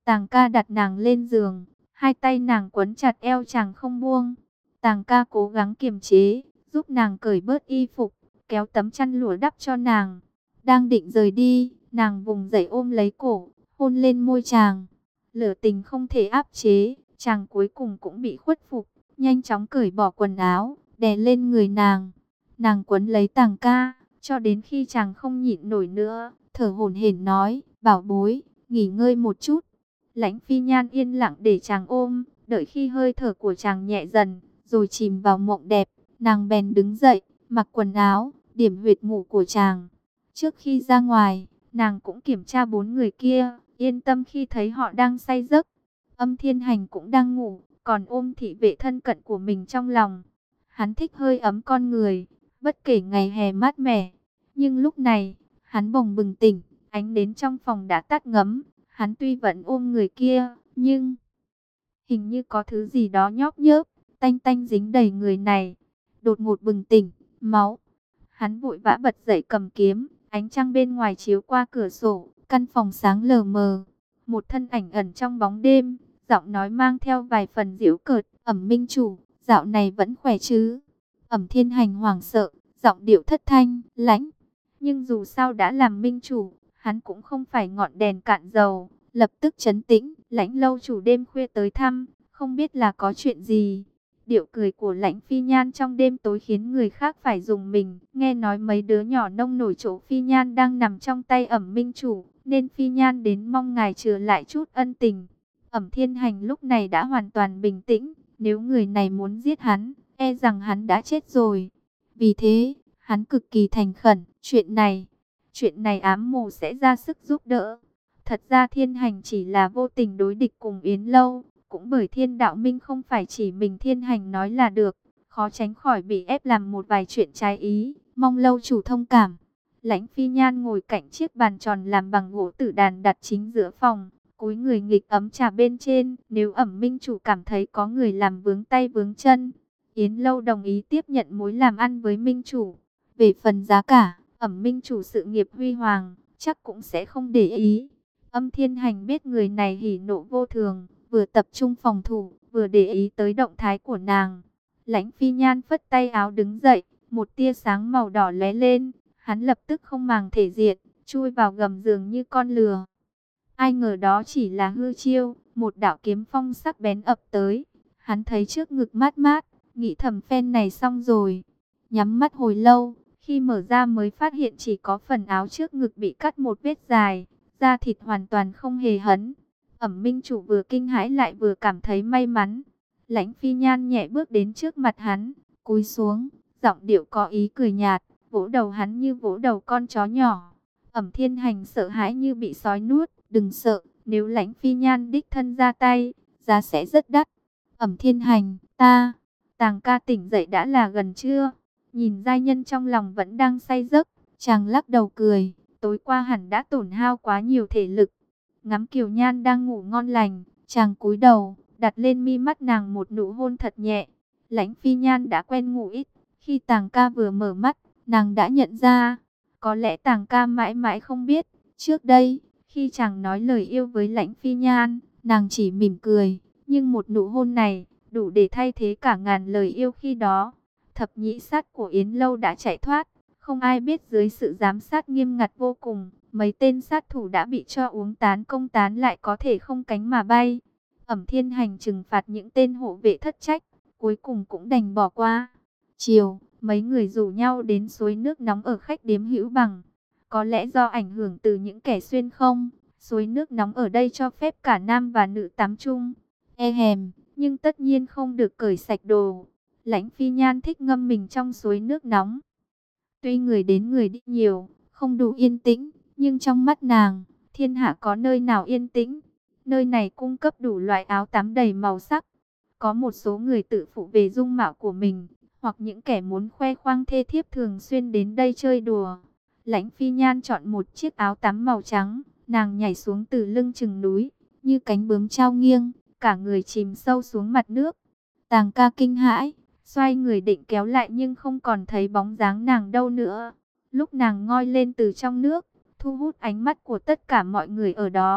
S1: Tàng ca đặt nàng lên giường, hai tay nàng quấn chặt eo chàng không buông. Tàng ca cố gắng kiềm chế, giúp nàng cởi bớt y phục, kéo tấm chăn lụa đắp cho nàng. Đang định rời đi, nàng vùng dậy ôm lấy cổ, hôn lên môi chàng. Lửa tình không thể áp chế, chàng cuối cùng cũng bị khuất phục, nhanh chóng cởi bỏ quần áo, đè lên người nàng. Nàng quấn lấy Tàng ca, cho đến khi chàng không nhịn nổi nữa, thở hổn hển nói, bảo bối, nghỉ ngơi một chút. Lãnh Phi Nhan yên lặng để chàng ôm, đợi khi hơi thở của chàng nhẹ dần, rồi chìm vào mộng đẹp, nàng bèn đứng dậy, mặc quần áo, điểm huyệt ngủ của chàng. Trước khi ra ngoài, nàng cũng kiểm tra bốn người kia, yên tâm khi thấy họ đang say giấc. Âm Thiên Hành cũng đang ngủ, còn ôm thị vệ thân cận của mình trong lòng. Hắn thích hơi ấm con người, bất kể ngày hè mát mẻ. Nhưng lúc này, hắn bồng bừng tỉnh, ánh nến trong phòng đã tắt ngấm. Hắn tuy vẫn ôm người kia, nhưng hình như có thứ gì đó nhóp nhớp, tanh tanh dính đầy người này. Đột ngột bừng tỉnh, máu. Hắn vội vã bật dậy cầm kiếm, ánh trăng bên ngoài chiếu qua cửa sổ, căn phòng sáng lờ mờ. Một thân ảnh ẩn trong bóng đêm, giọng nói mang theo vài phần giễu cợt, Ẩm Minh Chủ, dạo này vẫn khỏe chứ? Ẩm Thiên Hành hoảng sợ, giọng điệu thất thanh, lãnh. Nhưng dù sao đã làm minh chủ, hắn cũng không phải ngọn đèn cạn dầu, lập tức trấn tĩnh. Lãnh lâu chủ đêm khuya tới thăm, không biết là có chuyện gì. Điệu cười của Lãnh Phi Nhan trong đêm tối khiến người khác phải dùng mình. Nghe nói mấy đứa nhỏ nông nổi chỗ Phi Nhan đang nằm trong tay Ẩm Minh Chủ, nên Phi Nhan đến mong ngài trừ lại chút ân tình. Ẩm Thiên Hành lúc này đã hoàn toàn bình tĩnh, nếu người này muốn giết hắn, e rằng hắn đã chết rồi. Vì thế, hắn cực kỳ thành khẩn, chuyện này, chuyện này ám mù sẽ ra sức giúp đỡ. Thật ra Thiên Hành chỉ là vô tình đối địch cùng Yến Lâu, cũng bởi Thiên Đạo Minh không phải chỉ mình Thiên Hành nói là được, khó tránh khỏi bị ép làm một vài chuyện trái ý, mong lâu chủ thông cảm. Lãnh Phi Nhan ngồi cạnh chiếc bàn tròn làm bằng gỗ tử đàn đặt chính giữa phòng, cúi người nghịch ấm trà bên trên. Nếu Ẩm Minh Chủ cảm thấy có người làm vướng tay vướng chân, Yến Lâu đồng ý tiếp nhận mối làm ăn với Minh Chủ. Về phần giá cả, Ẩm Minh Chủ sự nghiệp huy hoàng, chắc cũng sẽ không để ý. Âm Thiên Hành biết người này hỉ nộ vô thường, vừa tập trung phòng thủ, vừa để ý tới động thái của nàng. Lãnh Phi Nhan phất tay áo đứng dậy, một tia sáng màu đỏ lóe lên, hắn lập tức không màng thể diện, chui vào gầm giường như con lừa. Ai ngờ đó chỉ là hư chiêu, một đạo kiếm phong sắc bén ập tới. Hắn thấy trước ngực mát mát, nghĩ thầm phen này xong rồi. Nhắm mắt hồi lâu, khi mở ra mới phát hiện chỉ có phần áo trước ngực bị cắt một vết dài, da thịt hoàn toàn không hề hấn. Ẩm Minh Chủ vừa kinh hãi lại vừa cảm thấy may mắn. Lãnh Phi Nhan nhẹ bước đến trước mặt hắn, cúi xuống, giọng điệu có ý cười nhạt, vỗ đầu hắn như vỗ đầu con chó nhỏ. Ẩm Thiên Hành sợ hãi như bị sói nuốt, đừng sợ, nếu Lãnh Phi Nhan đích thân ra tay, giá sẽ rất đắt. Ẩm Thiên Hành, ta, Tàng ca tỉnh dậy đã là gần trưa, nhìn giai nhân trong lòng vẫn đang say giấc, chàng lắc đầu cười, tối qua hẳn đã tổn hao quá nhiều thể lực. Ngắm Kiều Nhan đang ngủ ngon lành, chàng cúi đầu, đặt lên mi mắt nàng một nụ hôn thật nhẹ. Lãnh Phi Nhan đã quen ngủ ít, khi Tàng ca vừa mở mắt, nàng đã nhận ra. Có lẽ Tàng ca mãi mãi không biết, trước đây, khi chàng nói lời yêu với Lãnh Phi Nhan, nàng chỉ mỉm cười, nhưng một nụ hôn này, đủ để thay thế cả ngàn lời yêu khi đó. Thập nhị sát của Yến Lâu đã chạy thoát, không ai biết dưới sự giám sát nghiêm ngặt vô cùng, mấy tên sát thủ đã bị cho uống tán công tán lại có thể không cánh mà bay. Ẩm Thiên Hành trừng phạt những tên hộ vệ thất trách, cuối cùng cũng đành bỏ qua. Chiều, mấy người rủ nhau đến suối nước nóng ở khách điếm Hữu Bằng. Có lẽ do ảnh hưởng từ những kẻ xuyên không, suối nước nóng ở đây cho phép cả nam và nữ tắm chung. E hèm, nhưng tất nhiên không được cởi sạch đồ. Lãnh Phi Nhan thích ngâm mình trong suối nước nóng. Tuy người đến người đi nhiều, không đủ yên tĩnh, nhưng trong mắt nàng, thiên hạ có nơi nào yên tĩnh. Nơi này cung cấp đủ loại áo tắm đầy màu sắc. Có một số người tự phụ về dung mạo của mình, hoặc những kẻ muốn khoe khoang thê thiếp thường xuyên đến đây chơi đùa. Lãnh Phi Nhan chọn một chiếc áo tắm màu trắng, nàng nhảy xuống từ lưng chừng núi, như cánh bướm trao nghiêng, cả người chìm sâu xuống mặt nước. Tàng ca kinh hãi, xoay người định kéo lại nhưng không còn thấy bóng dáng nàng đâu nữa. Lúc nàng ngoi lên từ trong nước, thu hút ánh mắt của tất cả mọi người ở đó.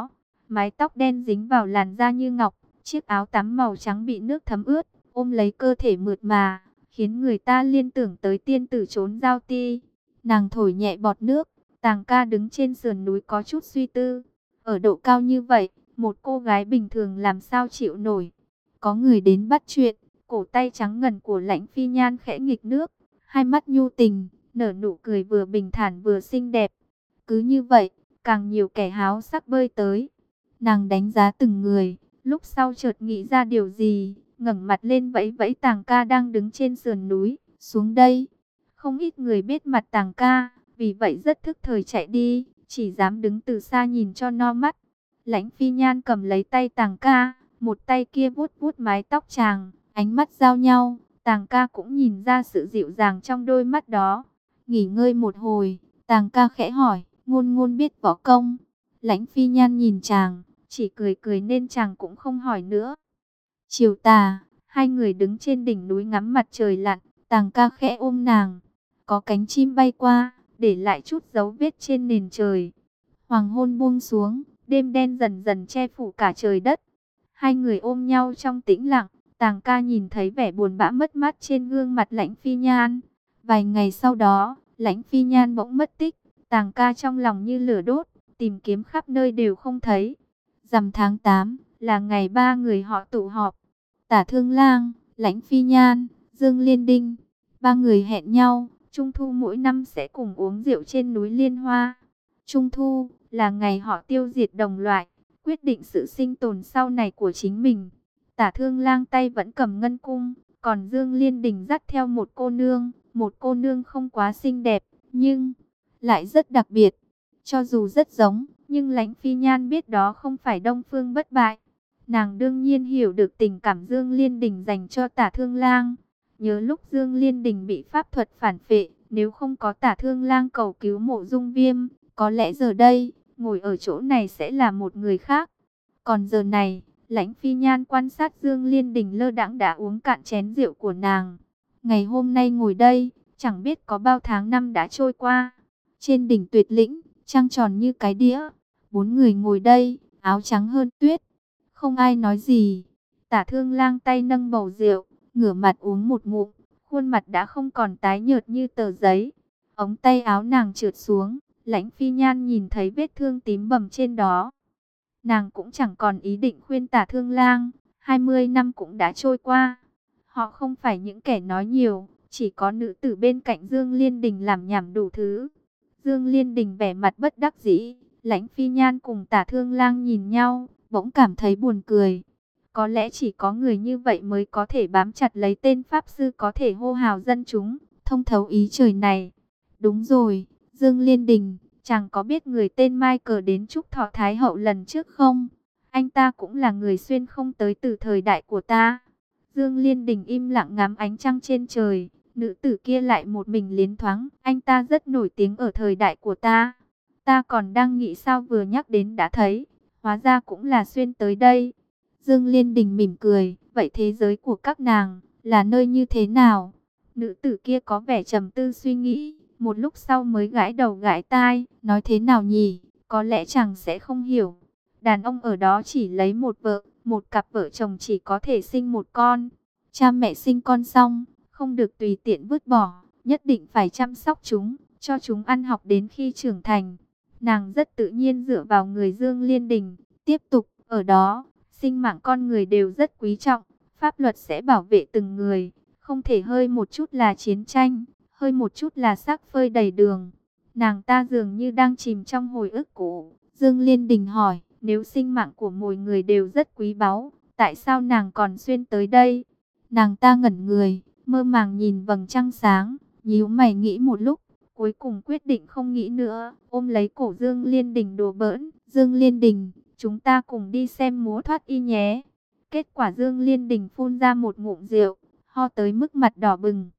S1: mái tóc đen dính vào làn da như ngọc, chiếc áo tắm màu trắng bị nước thấm ướt, ôm lấy cơ thể mượt mà, khiến người ta liên tưởng tới tiên tử trốn giao ti. Nàng thổi nhẹ bọt nước, Tàng Ca đứng trên sườn núi có chút suy tư. Ở độ cao như vậy, một cô gái bình thường làm sao chịu nổi. Có người đến bắt chuyện, cổ tay trắng ngần của Lãnh Phi Nhan khẽ nghịch nước, hai mắt nhu tình, nở nụ cười vừa bình thản vừa xinh đẹp. Cứ như vậy, càng nhiều kẻ háo sắc bơi tới. Nàng đánh giá từng người, lúc sau chợt nghĩ ra điều gì, ngẩng mặt lên vẫy vẫy Tàng Ca đang đứng trên sườn núi, xuống đây. Không ít người biết mặt Tàng Ca, vì vậy rất thức thời chạy đi, chỉ dám đứng từ xa nhìn cho no mắt. Lãnh Phi Nhan cầm lấy tay Tàng Ca, một tay kia vuốt vuốt mái tóc chàng, ánh mắt giao nhau, Tàng Ca cũng nhìn ra sự dịu dàng trong đôi mắt đó. Nghỉ ngơi một hồi, Tàng Ca khẽ hỏi, Ngôn Ngôn biết võ công? Lãnh Phi Nhan nhìn chàng, chỉ cười cười nên chàng cũng không hỏi nữa. Chiều tà, hai người đứng trên đỉnh núi ngắm mặt trời lặn, Tàng Ca khẽ ôm nàng. Có cánh chim bay qua, để lại chút dấu vết trên nền trời. Hoàng hôn buông xuống, đêm đen dần dần che phủ cả trời đất. Hai người ôm nhau trong tĩnh lặng, Tàng Ca nhìn thấy vẻ buồn bã mất mát trên gương mặt Lãnh Phi Nhan. Vài ngày sau đó, Lãnh Phi Nhan bỗng mất tích, Tàng Ca trong lòng như lửa đốt, tìm kiếm khắp nơi đều không thấy. Rằm tháng tám, là ngày ba người họ tụ họp. Tả Thương Lang, Lãnh Phi Nhan, Dương Liên Đinh, ba người hẹn nhau, Trung thu mỗi năm sẽ cùng uống rượu trên núi Liên Hoa. Trung thu là ngày họ tiêu diệt đồng loại, quyết định sự sinh tồn sau này của chính mình. Tả Thương Lang tay vẫn cầm ngân cung, còn Dương Liên Đình dắt theo một cô nương, một cô nương không quá xinh đẹp, nhưng lại rất đặc biệt. Cho dù rất giống, nhưng Lãnh Phi Nhan biết đó không phải Đông Phương Bất Bại. Nàng đương nhiên hiểu được tình cảm Dương Liên Đình dành cho Tả Thương Lang. Nhớ lúc Dương Liên Đình bị pháp thuật phản phệ, nếu không có Tả Thương Lang cầu cứu Mộ Dung Viêm, có lẽ giờ đây, ngồi ở chỗ này sẽ là một người khác. Còn giờ này, Lãnh Phi Nhan quan sát Dương Liên Đình lơ đãng đã uống cạn chén rượu của nàng. Ngày hôm nay ngồi đây, chẳng biết có bao tháng năm đã trôi qua. Trên đỉnh Tuyệt Lĩnh, trăng tròn như cái đĩa. Bốn người ngồi đây, áo trắng hơn tuyết. Không ai nói gì. Tả Thương Lang tay nâng bầu rượu, ngửa mặt uống một ngụm. Khuôn mặt đã không còn tái nhợt như tờ giấy. Ống tay áo nàng trượt xuống. Lãnh Phi Nhan nhìn thấy vết thương tím bầm trên đó. Nàng cũng chẳng còn ý định khuyên Tả Thương Lang. hai mươi năm cũng đã trôi qua. Họ không phải những kẻ nói nhiều. Chỉ có nữ tử bên cạnh Dương Liên Đình làm nhảm đủ thứ. Dương Liên Đình vẻ mặt bất đắc dĩ. Lãnh Phi Nhan cùng Tả Thương Lang nhìn nhau, bỗng cảm thấy buồn cười. Có lẽ chỉ có người như vậy mới có thể bám chặt lấy tên Pháp Sư có thể hô hào dân chúng, thông thấu ý trời này. Đúng rồi, Dương Liên Đình, chàng có biết người tên Mai Cờ đến chúc thọ Thái Hậu lần trước không? Anh ta cũng là người xuyên không tới từ thời đại của ta. Dương Liên Đình im lặng ngắm ánh trăng trên trời. Nữ tử kia lại một mình liến thoáng. Anh ta rất nổi tiếng ở thời đại của ta. Ta còn đang nghĩ sao vừa nhắc đến đã thấy. Hóa ra cũng là xuyên tới đây. Dương Liên Đình mỉm cười. Vậy thế giới của các nàng là nơi như thế nào? Nữ tử kia có vẻ trầm tư suy nghĩ. Một lúc sau mới gãi đầu gãi tai. Nói thế nào nhỉ? Có lẽ chàng sẽ không hiểu. Đàn ông ở đó chỉ lấy một vợ. Một cặp vợ chồng chỉ có thể sinh một con. Cha mẹ sinh con xong, không được tùy tiện vứt bỏ, nhất định phải chăm sóc chúng, cho chúng ăn học đến khi trưởng thành. Nàng rất tự nhiên dựa vào người Dương Liên Đình. Tiếp tục, ở đó, sinh mạng con người đều rất quý trọng, pháp luật sẽ bảo vệ từng người, không thể hơi một chút là chiến tranh, hơi một chút là xác phơi đầy đường. Nàng ta dường như đang chìm trong hồi ức cũ. Dương Liên Đình hỏi, nếu sinh mạng của mỗi người đều rất quý báu, tại sao nàng còn xuyên tới đây? Nàng ta ngẩn người, mơ màng nhìn vầng trăng sáng, nhíu mày nghĩ một lúc, cuối cùng quyết định không nghĩ nữa, ôm lấy cổ Dương Liên Đình đùa bỡn. Dương Liên Đình, chúng ta cùng đi xem múa thoát y nhé. Kết quả Dương Liên Đình phun ra một ngụm rượu, ho tới mức mặt đỏ bừng.